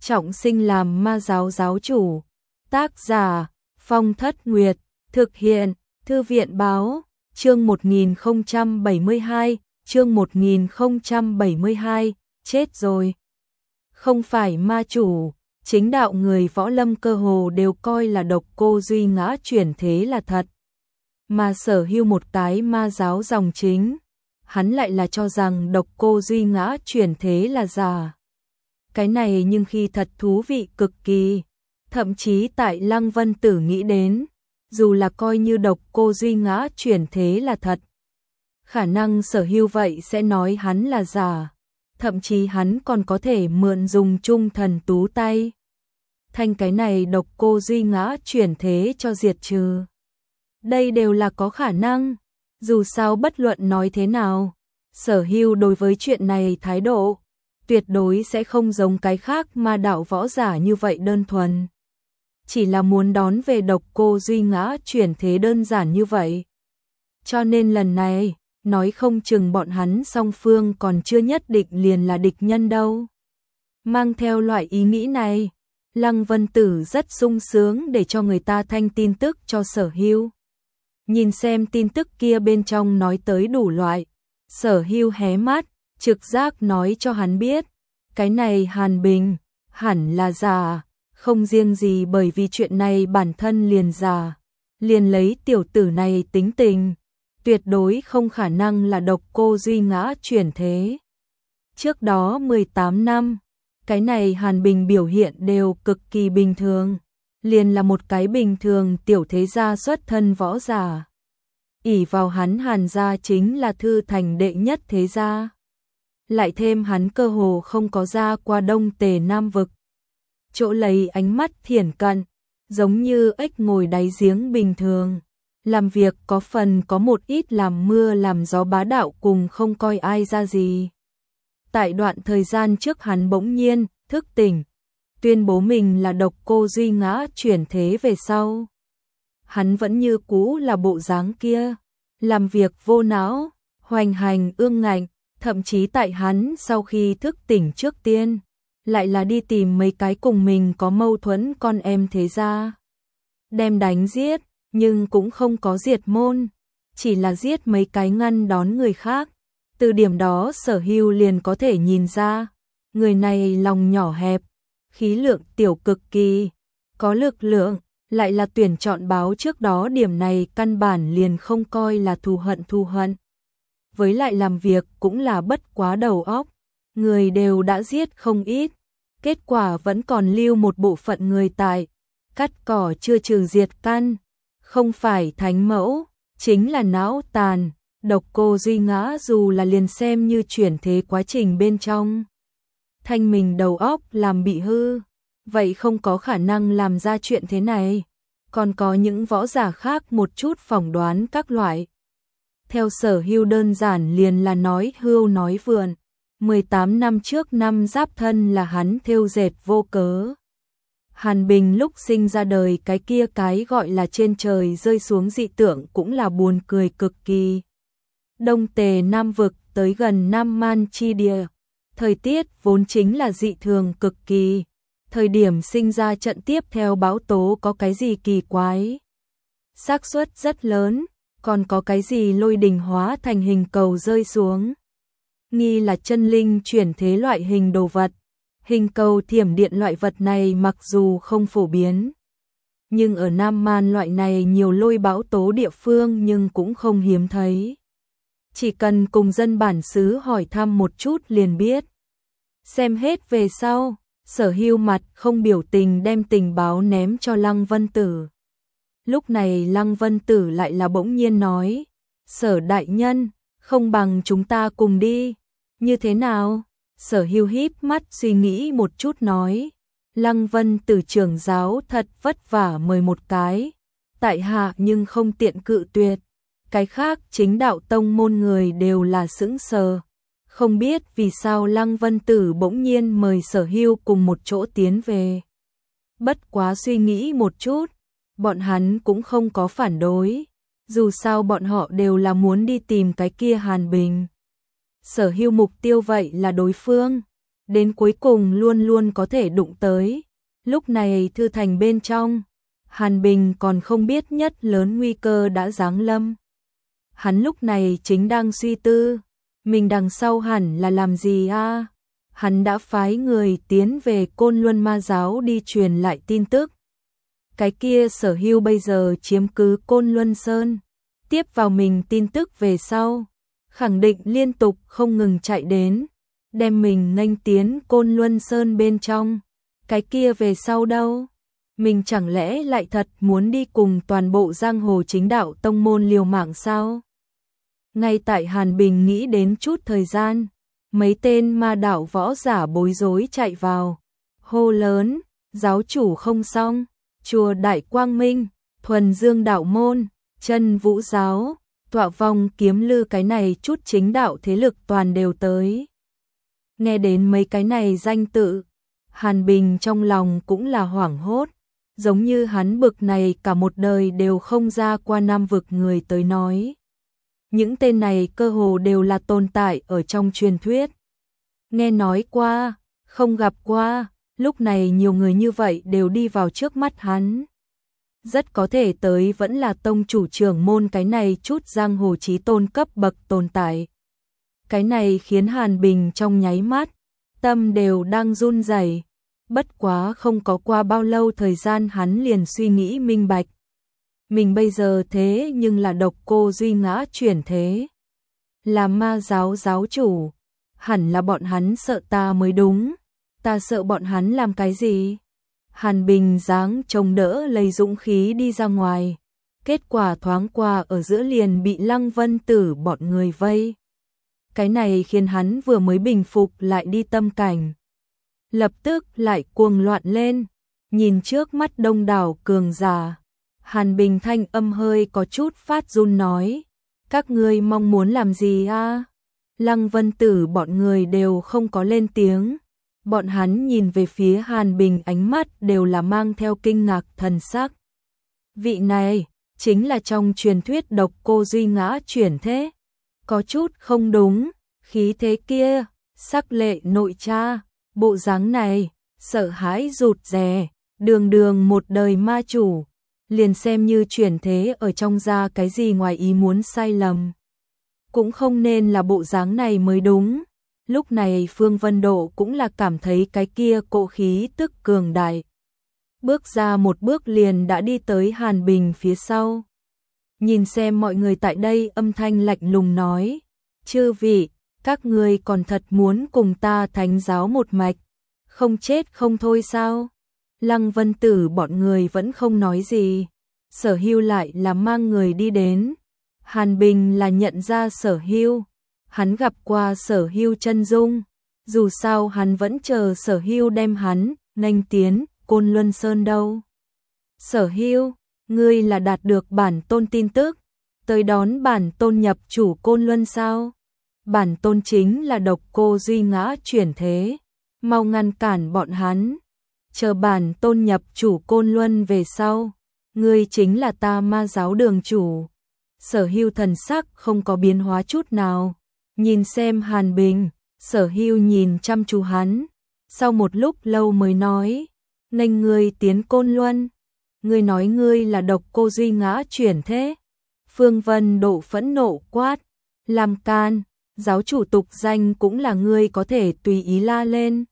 trọng sinh làm ma giáo giáo chủ. Tác giả Phong Thất Nguyệt, thực hiện Thư viện Báo, chương 1072, chương 1072, chết rồi. Không phải ma chủ, chính đạo người võ lâm cơ hồ đều coi là Độc Cô Duy Ngã chuyển thế là thật. Mà Sở Hưu một cái ma giáo dòng chính, hắn lại là cho rằng Độc Cô Duy Ngã chuyển thế là giả. Cái này nhưng khi thật thú vị cực kỳ, thậm chí tại Lăng Vân Tử nghĩ đến, dù là coi như Độc Cô Duy Ngã chuyển thế là thật, khả năng Sở Hưu vậy sẽ nói hắn là giả, thậm chí hắn còn có thể mượn dùng Trung Thần Tú tay. Thành cái này Độc Cô Duy Ngã chuyển thế cho diệt trừ. Đây đều là có khả năng, dù sao bất luận nói thế nào, Sở Hưu đối với chuyện này thái độ tuyệt đối sẽ không giống cái khác ma đạo võ giả như vậy đơn thuần. Chỉ là muốn đón về Độc Cô Duy Ngã chuyển thế đơn giản như vậy. Cho nên lần này, nói không chừng bọn hắn song phương còn chưa nhất định liền là địch nhân đâu. Mang theo loại ý nghĩ này, Lăng Vân Tử rất sung sướng để cho người ta thanh tin tức cho Sở Hưu. Nhìn xem tin tức kia bên trong nói tới đủ loại, Sở Hưu hé mắt, trực giác nói cho hắn biết, cái này Hàn Bình hẳn là giả, không riêng gì bởi vì chuyện này bản thân liền giả, liền lấy tiểu tử này tính tình, tuyệt đối không khả năng là Độc Cô Duy Ngã chuyển thế. Trước đó 18 năm, cái này Hàn Bình biểu hiện đều cực kỳ bình thường, liền là một cái bình thường tiểu thế gia xuất thân võ giả. Ỷ vào hắn Hàn gia chính là thư thành đệ nhất thế gia. Lại thêm hắn cơ hồ không có ra qua Đông Tề Nam vực. Chỗ lấy ánh mắt thiển cận, giống như ếch ngồi đáy giếng bình thường. Làm việc có phần có một ít làm mưa làm gió bá đạo cùng không coi ai ra gì. Tại đoạn thời gian trước hắn bỗng nhiên thức tỉnh, tuyên bố mình là Độc Cô Duy Ngã chuyển thế về sau. Hắn vẫn như cũ là bộ dáng kia, làm việc vô não, hoành hành ương ngạnh, thậm chí tại hắn sau khi thức tỉnh trước tiên, lại là đi tìm mấy cái cùng mình có mâu thuẫn con em thế gia. Đem đánh giết, nhưng cũng không có diệt môn, chỉ là giết mấy cái ngăn đón người khác. Từ điểm đó Sở Hưu liền có thể nhìn ra, người này lòng nhỏ hẹp, khí lượng tiểu cực kỳ, có lực lượng, lại là tuyển chọn báo trước đó điểm này căn bản liền không coi là thù hận. Với lại làm việc cũng là bất quá đầu óc, người đều đã giết không ít, kết quả vẫn còn lưu một bộ phận người tại, cắt cỏ chưa trừ diệt căn, không phải thánh mẫu, chính là não tàn. Độc Cô Duy Ngã dù là liền xem như chuyển thế quá trình bên trong, thanh mình đầu óc làm bị hư, vậy không có khả năng làm ra chuyện thế này. Còn có những võ giả khác một chút phỏng đoán các loại. Theo Sở Hưu đơn giản liền là nói hưu nói vượn, 18 năm trước năm Giáp Thân là hắn thêu dệt vô cớ. Hàn Bình lúc sinh ra đời cái kia cái gọi là trên trời rơi xuống dị tượng cũng là buồn cười cực kỳ. Đông Tề Nam vực tới gần Nam Man chi địa, thời tiết vốn chính là dị thường cực kỳ. Thời điểm sinh ra trận tiếp theo bão tố có cái gì kỳ quái? Xác suất rất lớn, còn có cái gì lôi đình hóa thành hình cầu rơi xuống? Nghi là chân linh chuyển thế loại hình đồ vật. Hình cầu thiểm điện loại vật này mặc dù không phổ biến, nhưng ở Nam Man loại này nhiều lôi bão tố địa phương nhưng cũng không hiếm thấy. Chỉ cần cùng dân bản xứ hỏi thăm một chút liền biết. Xem hết về sau, Sở Hưu mặt không biểu tình đem tình báo ném cho Lăng Vân Tử. Lúc này Lăng Vân Tử lại là bỗng nhiên nói, Sở đại nhân, không bằng chúng ta cùng đi. Như thế nào? Sở Hưu híp mắt suy nghĩ một chút nói, Lăng Vân Tử trưởng giáo thật vất vả mời một cái, tại hạ nhưng không tiện cự tuyệt. Cái khác chính đạo tông môn người đều là sững sờ. Không biết vì sao Lăng Vân Tử bỗng nhiên mời Sở Hưu cùng một chỗ tiến về. Bất quá suy nghĩ một chút, bọn hắn cũng không có phản đối. Dù sao bọn họ đều là muốn đi tìm cái kia Hàn Bình. Sở Hưu mục tiêu vậy là đối phương. đến cuối cùng luôn luôn có thể đụng tới. Lúc này thư thành bên trong, Hàn Bình còn không biết nhất lớn nguy cơ đã giáng lâm. Hắn lúc này chính đang suy tư, mình đằng sau hẳn là làm gì a? Hắn đã phái người tiến về Côn Luân Ma giáo đi truyền lại tin tức. Cái kia Sở Hưu bây giờ chiếm cứ Côn Luân Sơn, tiếp vào mình tin tức về sau, khẳng định liên tục không ngừng chạy đến, đem mình nghênh tiến Côn Luân Sơn bên trong. Cái kia về sau đâu? Mình chẳng lẽ lại thật muốn đi cùng toàn bộ giang hồ chính đạo tông môn liều mạng sao? Ngay tại Hàn Bình nghĩ đến chút thời gian, mấy tên ma đạo võ giả bối rối chạy vào, hô lớn, giáo chủ không xong, chùa Đại Quang Minh, Thuần Dương đạo môn, Chân Vũ giáo, Tọa Vong Kiếm Lư, cái này chút chính đạo thế lực toàn đều tới. Nghe đến mấy cái này danh tự, Hàn Bình trong lòng cũng là hoảng hốt, giống như hắn bực này cả một đời đều không ra qua Nam vực người tới nói. Những tên này cơ hồ đều là tồn tại ở trong truyền thuyết. Nghe nói qua, không gặp qua, lúc này nhiều người như vậy đều đi vào trước mắt hắn. Rất có thể tới vẫn là tông chủ trưởng môn cái này chút giang hồ chí tôn cấp bậc tồn tại. Cái này khiến Hàn Bình trong nháy mắt, tâm đều đang run rẩy. Bất quá không có qua bao lâu thời gian hắn liền suy nghĩ minh bạch. Mình bây giờ thế nhưng là độc cô duy ngã chuyển thế. Là ma giáo giáo chủ, hẳn là bọn hắn sợ ta mới đúng. Ta sợ bọn hắn làm cái gì? Hàn Bình dáng trông đỡ lấy dũng khí đi ra ngoài. Kết quả thoáng qua ở giữa liền bị Lăng Vân Tử bọn người vây. Cái này khiến hắn vừa mới bình phục lại đi tâm cảnh, lập tức lại cuồng loạn lên, nhìn trước mắt đông đảo cường giả. Hàn Bình thanh âm hơi có chút phát run nói, các ngươi mong muốn làm gì a? Lăng Vân Tử bọn người đều không có lên tiếng, bọn hắn nhìn về phía Hàn Bình ánh mắt đều là mang theo kinh ngạc thần sắc. Vị này, chính là trong truyền thuyết độc cô duy ngã chuyển thế. Có chút không đúng, khí thế kia, sắc lệ nội tra, bộ dáng này, sợ hãi rụt rè, đường đường một đời ma chủ, liền xem như chuyển thế ở trong ra cái gì ngoài ý muốn sai lầm. Cũng không nên là bộ dáng này mới đúng. Lúc này Phương Vân Độ cũng là cảm thấy cái kia cỗ khí tức cường đại. Bước ra một bước liền đã đi tới Hàn Bình phía sau. Nhìn xem mọi người tại đây, âm thanh lạnh lùng nói, chư vị, các ngươi còn thật muốn cùng ta thánh giáo một mạch, không chết không thôi sao? Lăng Vân Tử bọn người vẫn không nói gì. Sở Hưu lại là mang người đi đến. Hàn Bình là nhận ra Sở Hưu, hắn gặp qua Sở Hưu chân dung, dù sao hắn vẫn chờ Sở Hưu đem hắn nghênh tiến Côn Luân Sơn đâu. Sở Hưu, ngươi là đạt được bản tôn tin tức, tới đón bản tôn nhập chủ Côn Luân sao? Bản tôn chính là độc cô duy ngã chuyển thế, mau ngăn cản bọn hắn, chờ bản tôn nhập chủ Côn Luân về sau, ngươi chính là ta ma giáo đường chủ. Sở Hưu thần sắc không có biến hóa chút nào, nhìn xem Hàn Bình. Sở Hưu nhìn chăm chú hắn, sau một lúc lâu mới nói, nghênh ngươi tiến Côn Luân. Ngươi nói ngươi là độc cô duy ngã chuyển thế? Phương Vân Độ phẫn nộ quát, làm can, giáo chủ tục danh cũng là ngươi có thể tùy ý la lên.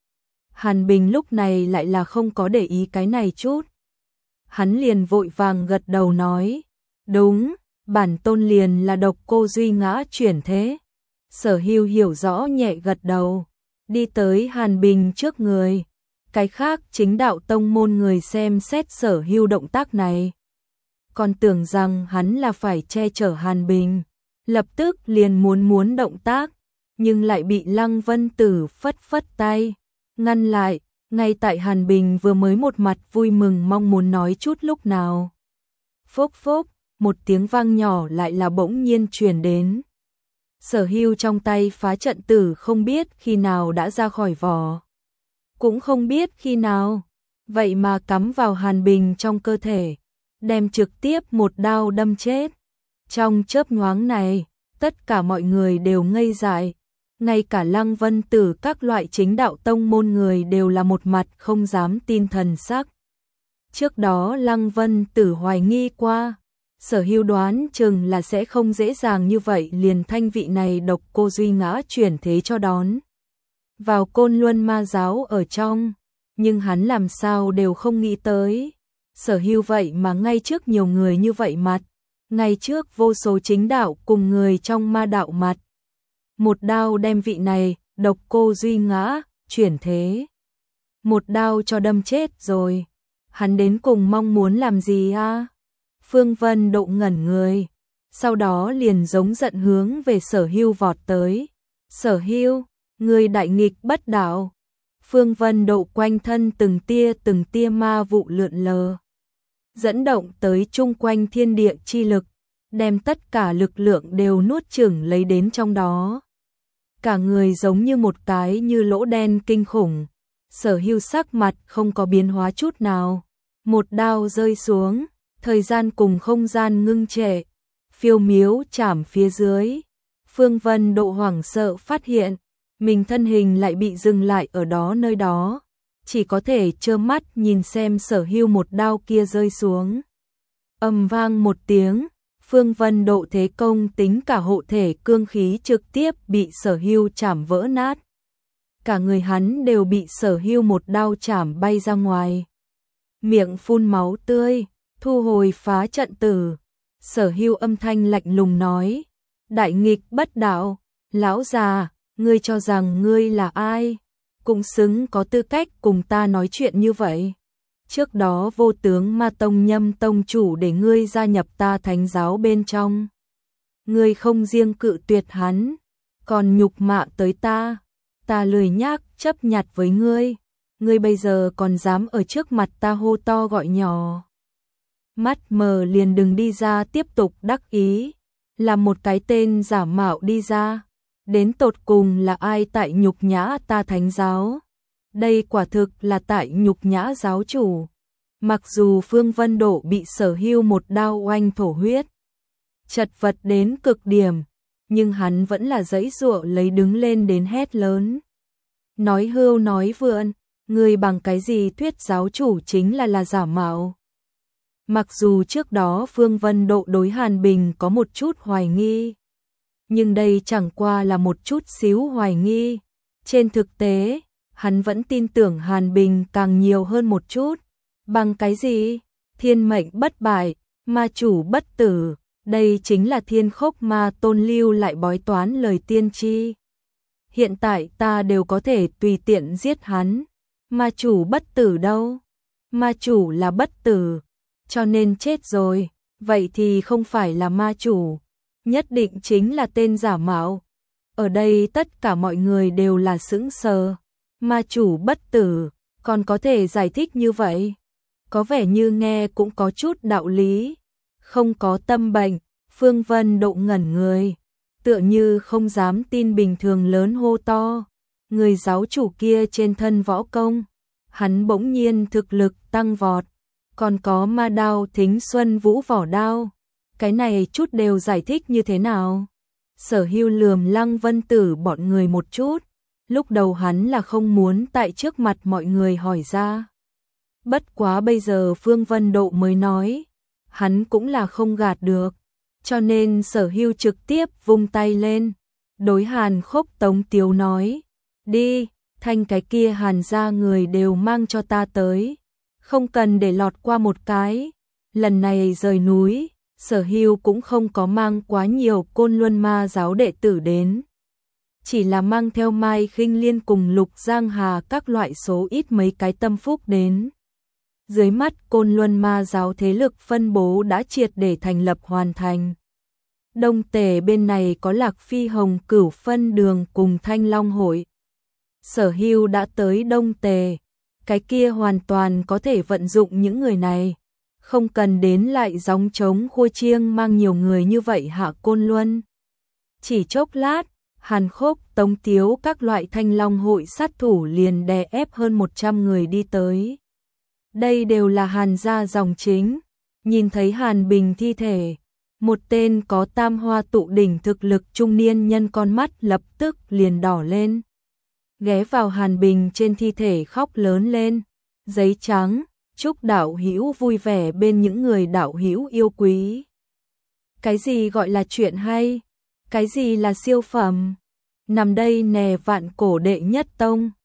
Hàn Bình lúc này lại là không có để ý cái này chút. Hắn liền vội vàng gật đầu nói, đúng, bản tôn liền là độc cô duy ngã chuyển thế. Sở Hưu hiểu rõ nhẹ gật đầu, đi tới Hàn Bình trước người. Cái khác chính đạo tông môn người xem xét Sở Hưu động tác này, còn tưởng rằng hắn là phải che chở Hàn Bình, lập tức liền muốn động tác, nhưng lại bị Lăng Vân Tử phất phất tay, ngăn lại. Ngay tại Hàn Bình vừa mới một mặt vui mừng mong muốn nói chút lúc nào. Phốc phốc, một tiếng vang nhỏ lại là bỗng nhiên truyền đến. Sở Hưu trong tay phá trận tử không biết khi nào đã ra khỏi vỏ, cũng không biết khi nào, vậy mà cắm vào Hàn Bình trong cơ thể, đem trực tiếp một đao đâm chết. Trong chớp nhoáng này, tất cả mọi người đều ngây dại, ngay cả Lăng Vân Tử các loại chính đạo tông môn người đều là một mặt không dám tin thần sắc. Trước đó Lăng Vân Tử hoài nghi qua, Sở Hưu đoán chừng là sẽ không dễ dàng như vậy liền thanh vị này độc cô Duy Ngã chuyển thế cho đón vào Côn Luân Ma giáo ở trong, nhưng hắn làm sao đều không nghĩ tới. Sở Hưu vậy mà ngay trước nhiều người như vậy mặt, ngay trước vô số chính đạo cùng người trong ma đạo mặt, một đao đem vị này độc cô Duy Ngã chuyển thế, một đao cho đâm chết rồi. Hắn đến cùng mong muốn làm gì a? Phương Vân Độ ngẩn người, sau đó liền giống giận hướng về Sở Hưu vọt tới. Sở Hưu, người đại nghịch bất đạo. Phương Vân Độ quanh thân từng tia ma vụ lượn lờ, dẫn động tới chung quanh thiên địa chi lực, đem tất cả lực lượng đều nuốt chửng lấy đến trong đó. Cả người giống như một cái như lỗ đen kinh khủng. Sở Hưu sắc mặt không có biến hóa chút nào, một đao rơi xuống, thời gian cùng không gian ngưng trệ, phiêu miếu chạm phía dưới. Phương Vân Độ hoảng sợ phát hiện, mình thân hình lại bị dừng lại ở đó nơi đó, chỉ có thể trơ mắt nhìn xem Sở Hưu một đao kia rơi xuống. Ầm vang một tiếng, Phương Vân Độ thế công tính cả hộ thể cương khí trực tiếp bị Sở Hưu chảm vỡ nát. Cả người hắn đều bị Sở Hưu một đao chảm bay ra ngoài, miệng phun máu tươi, thu hồi phá trận tử. Sở Hưu âm thanh lạnh lùng nói, đại nghịch bất đạo, lão già, ngươi cho rằng ngươi là ai, cũng xứng có tư cách cùng ta nói chuyện như vậy. Trước đó Vô Tướng Ma Tông Nhâm tông chủ để ngươi gia nhập ta Thánh giáo bên trong, ngươi không riêng cự tuyệt hắn, còn nhục mạ tới ta, ta lười nhác chấp nhặt với ngươi, ngươi bây giờ còn dám ở trước mặt ta hô to gọi nhỏ. Mắt mờ liền đừng đi ra tiếp tục đắc ý, làm một cái tên giả mạo đi ra, đến tột cùng là ai tại nhục nhã ta Thánh giáo? Đây quả thực là tại nhục nhã giáo chủ. Mặc dù Phương Vân Độ bị Sở Hưu một đao oanh thổ huyết, chật vật đến cực điểm, nhưng hắn vẫn là giãy giụa lấy đứng lên đến hét lớn. Nói hưu nói vượn, người bằng cái gì thuyết giáo chủ chính là giả mạo? Mặc dù trước đó Phương Vân Độ đối Hàn Bình có một chút hoài nghi, nhưng đây chẳng qua là một chút xíu hoài nghi. Trên thực tế, hắn vẫn tin tưởng Hàn Bình càng nhiều hơn một chút. Bằng cái gì? Thiên mệnh bất bại, ma chủ bất tử, đây chính là Thiên Khốc Ma Tôn lưu lại bói toán lời tiên tri. Hiện tại ta đều có thể tùy tiện giết hắn, ma chủ bất tử đâu? Ma chủ là bất tử, cho nên chết rồi, vậy thì không phải là ma chủ, nhất định chính là tên giả mạo. Ở đây tất cả mọi người đều là sững sờ, ma chủ bất tử, còn có thể giải thích như vậy? Có vẻ như nghe cũng có chút đạo lý. Không có tâm bệnh, Phương Vân Độ ngẩn người, tựa như không dám tin bình thường lớn hô to. Người giáo chủ kia trên thân võ công, hắn bỗng nhiên thực lực tăng vọt, còn có ma đao Thính Xuân Vũ vỏ đao. Cái này chút đều giải thích như thế nào? Sở Hưu lườm Lăng Vân Tử bọn người một chút, lúc đầu hắn là không muốn tại trước mặt mọi người hỏi ra. Bất quá bây giờ Phương Vân Độ mới nói, hắn cũng là không gạt được, cho nên Sở Hưu trực tiếp vung tay lên, đối Hàn Khốc Tống Tiếu nói, đi, thanh cái kia Hàn gia người đều mang cho ta tới, không cần để lọt qua một cái. Lần này rời núi, Sở Hưu cũng không có mang quá nhiều Côn Luân Ma giáo đệ tử đến, chỉ là mang theo Mai Khinh Liên cùng Lục Giang Hà các loại số ít mấy cái tâm phúc đến. Dưới mắt Côn Luân Ma giáo thế lực phân bố đã triệt để thành lập hoàn thành. Đông Tề bên này có Lạc Phi Hồng Cửu phân đường cùng Thanh Long hội. Sở Hưu đã tới Đông Tề, cái kia hoàn toàn có thể vận dụng những người này, không cần đến lại gióng trống khua chiêng mang nhiều người như vậy hạ Côn Luân. Chỉ chốc lát, Hàn Khốc, Tống Tiếu các loại Thanh Long hội sát thủ liền đè ép hơn 100 người đi tới. Đây đều là Hàn gia dòng chính. Nhìn thấy Hàn Bình thi thể, Một tên có tam hoa tụ đỉnh thực lực trung niên nhân con mắt lập tức liền đỏ lên. Ghé vào Hàn Bình trên thi thể khóc lớn lên. Giấy trắng, chúc đạo hữu vui vẻ bên những người đạo hữu yêu quý. Cái gì gọi là chuyện hay? Cái gì là siêu phẩm? Nằm đây nè vạn cổ đệ nhất tông.